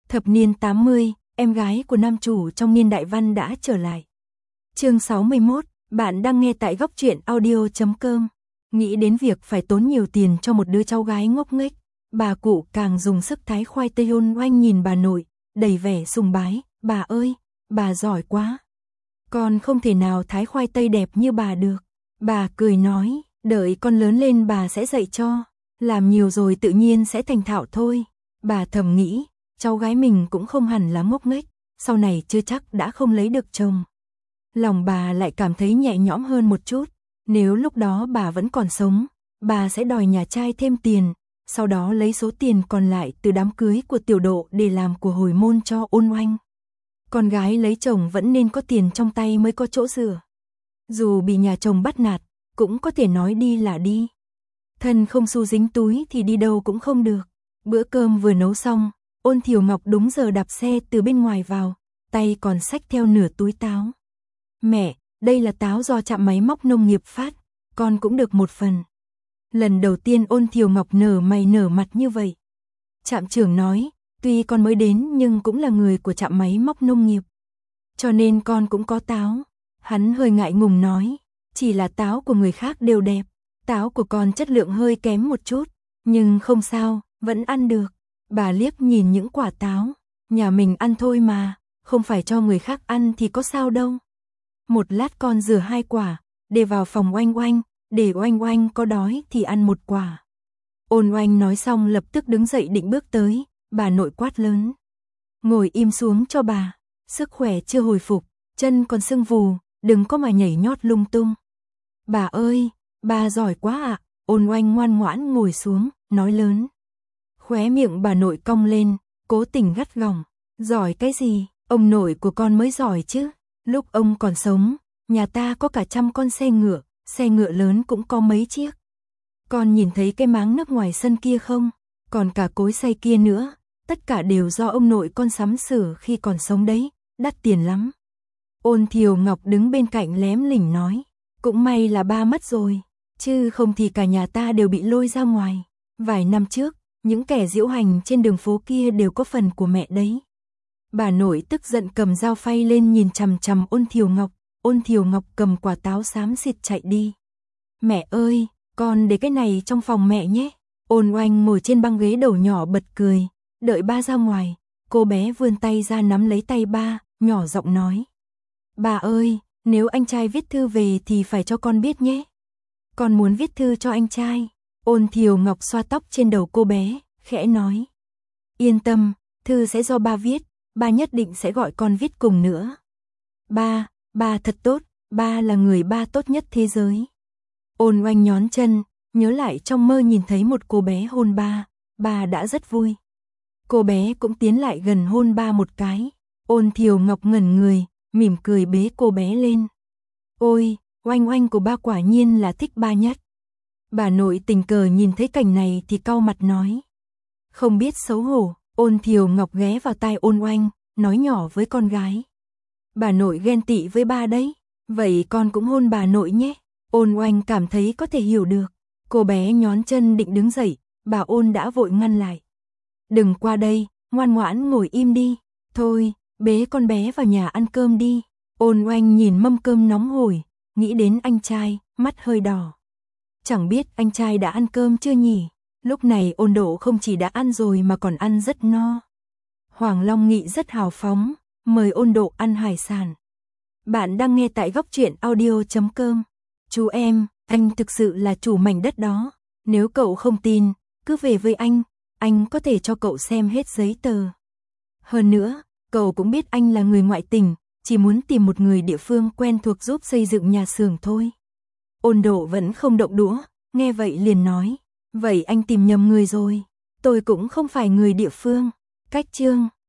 Thập niên 80, em gái của nam chủ trong Niên Đại Văn đã trở lại. Chương 61, bạn đang nghe tại góc truyện audio.com. Nghĩ đến việc phải tốn nhiều tiền cho một đứa cháu gái ngốc nghếch, bà cụ càng dùng sức thái khoai tây. Oanh nhìn bà nội, đầy vẻ sùng bái. Bà ơi, bà giỏi quá. Con không thể nào thái khoai tây đẹp như bà được. Bà cười nói, đợi con lớn lên bà sẽ dạy cho. Làm nhiều rồi tự nhiên sẽ thành thạo thôi. Bà thầm nghĩ, cháu gái mình cũng không hẳn là ngốc nghếch, sau này chưa chắc đã không lấy được chồng. Lòng bà lại cảm thấy nhẹ nhõm hơn một chút. Nếu lúc đó bà vẫn còn sống, bà sẽ đòi nhà trai thêm tiền, sau đó lấy số tiền còn lại từ đám cưới của Tiểu Độ để làm của hồi môn cho Oanh. Con gái lấy chồng vẫn nên có tiền trong tay mới có chỗ dựa. Dù bị nhà chồng bắt nạt, cũng có thể nói đi là đi. Thân không xu dính túi thì đi đâu cũng không được. Bữa cơm vừa nấu xong, Ôn Thiều Ngọc đúng giờ đạp xe từ bên ngoài vào, tay còn xách theo nửa túi táo. Mẹ, đây là táo do trạm máy móc nông nghiệp phát, con cũng được một phần. Lần đầu tiên Ôn Thiều Ngọc nở mày nở mặt như vậy. Trạm trưởng nói, tuy con mới đến nhưng cũng là người của trạm máy móc nông nghiệp, cho nên con cũng có táo. Hắn hơi ngại ngùng nói, chỉ là táo của người khác đều đẹp, táo của con chất lượng hơi kém một chút, nhưng không sao, vẫn ăn được. Bà liếc nhìn những quả táo, nhà mình ăn thôi mà, không phải cho người khác ăn thì có sao đâu. Một lát con rửa 2 quả, để vào phòng Oanh, để Oanh có đói thì ăn 1 quả. Oanh nói xong lập tức đứng dậy định bước tới, bà nội quát lớn. Ngồi im xuống cho bà, sức khỏe chưa hồi phục, chân còn sưng vù, đừng có mà nhảy nhót lung tung. Bà ơi, bà giỏi quá ạ. Oanh ngoan ngoãn ngồi xuống, nói lớn. Khóe miệng bà nội cong lên, cố tình gắt gỏng. Giỏi cái gì, ông nội của con mới giỏi chứ. Lúc ông còn sống, nhà ta có cả 100 con xe ngựa lớn cũng có mấy chiếc. Con nhìn thấy cái máng nước ngoài sân kia không? Còn cả cối xay kia nữa, tất cả đều do ông nội con sắm sửa khi còn sống đấy, đắt tiền lắm. Ôn Thiều Ngọc đứng bên cạnh lém lỉnh nói, cũng may là ba mất rồi, chứ không thì cả nhà ta đều bị lôi ra ngoài. Vài năm trước, những kẻ diễu hành trên đường phố kia đều có phần của mẹ đấy. Bà nội tức giận cầm dao phay lên nhìn chằm chằm Ôn Thiều Ngọc cầm quả táo xám xịt chạy đi. Mẹ ơi, con để cái này trong phòng mẹ nhé. Oanh ngồi trên băng ghế đầu nhỏ bật cười, đợi ba ra ngoài, cô bé vươn tay ra nắm lấy tay ba, nhỏ giọng nói. Bà ơi, nếu anh trai viết thư về thì phải cho con biết nhé. Con muốn viết thư cho anh trai. Ôn Thiều Ngọc xoa tóc trên đầu cô bé, khẽ nói. Yên tâm, thư sẽ do ba viết, ba nhất định sẽ gọi con viết cùng nữa. Ba thật tốt, ba là người ba tốt nhất thế giới. Oanh nhón chân, nhớ lại trong mơ nhìn thấy một cô bé hôn ba đã rất vui. Cô bé cũng tiến lại gần hôn ba một cái. Ôn Thiều Ngọc ngẩn người, mỉm cười bế cô bé lên. Ôi, Oanh của ba quả nhiên là thích ba nhất. Bà nội tình cờ nhìn thấy cảnh này thì cau mặt nói. Không biết xấu hổ. Ôn Thiều Ngọc ghé vào tai Oanh, nói nhỏ với con gái. Bà nội ghen tị với ba đấy, vậy con cũng hôn bà nội nhé. Oanh cảm thấy có thể hiểu được. Cô bé nhón chân định đứng dậy, bà Ôn đã vội ngăn lại. Đừng qua đây, ngoan ngoãn ngồi im đi. Thôi, bế con bé vào nhà ăn cơm đi. Oanh nhìn mâm cơm nóng hổi, nghĩ đến anh trai, mắt hơi đỏ. Chẳng biết anh trai đã ăn cơm chưa nhỉ? Lúc này Ôn Độ không chỉ đã ăn rồi mà còn ăn rất no. Hoàng Long Nghị rất hào phóng, mời Ôn Độ ăn hải sản. Bạn đang nghe tại góc truyện audio.com. Chú em, anh thực sự là chủ mảnh đất đó. Nếu cậu không tin, cứ về với anh có thể cho cậu xem hết giấy tờ. Hơn nữa, cậu cũng biết anh là người ngoại tỉnh, chỉ muốn tìm một người địa phương quen thuộc giúp xây dựng nhà xưởng thôi. Ôn Độ vẫn không động đũa, nghe vậy liền nói. Vậy anh tìm nhầm người rồi, tôi cũng không phải người địa phương. Cách chương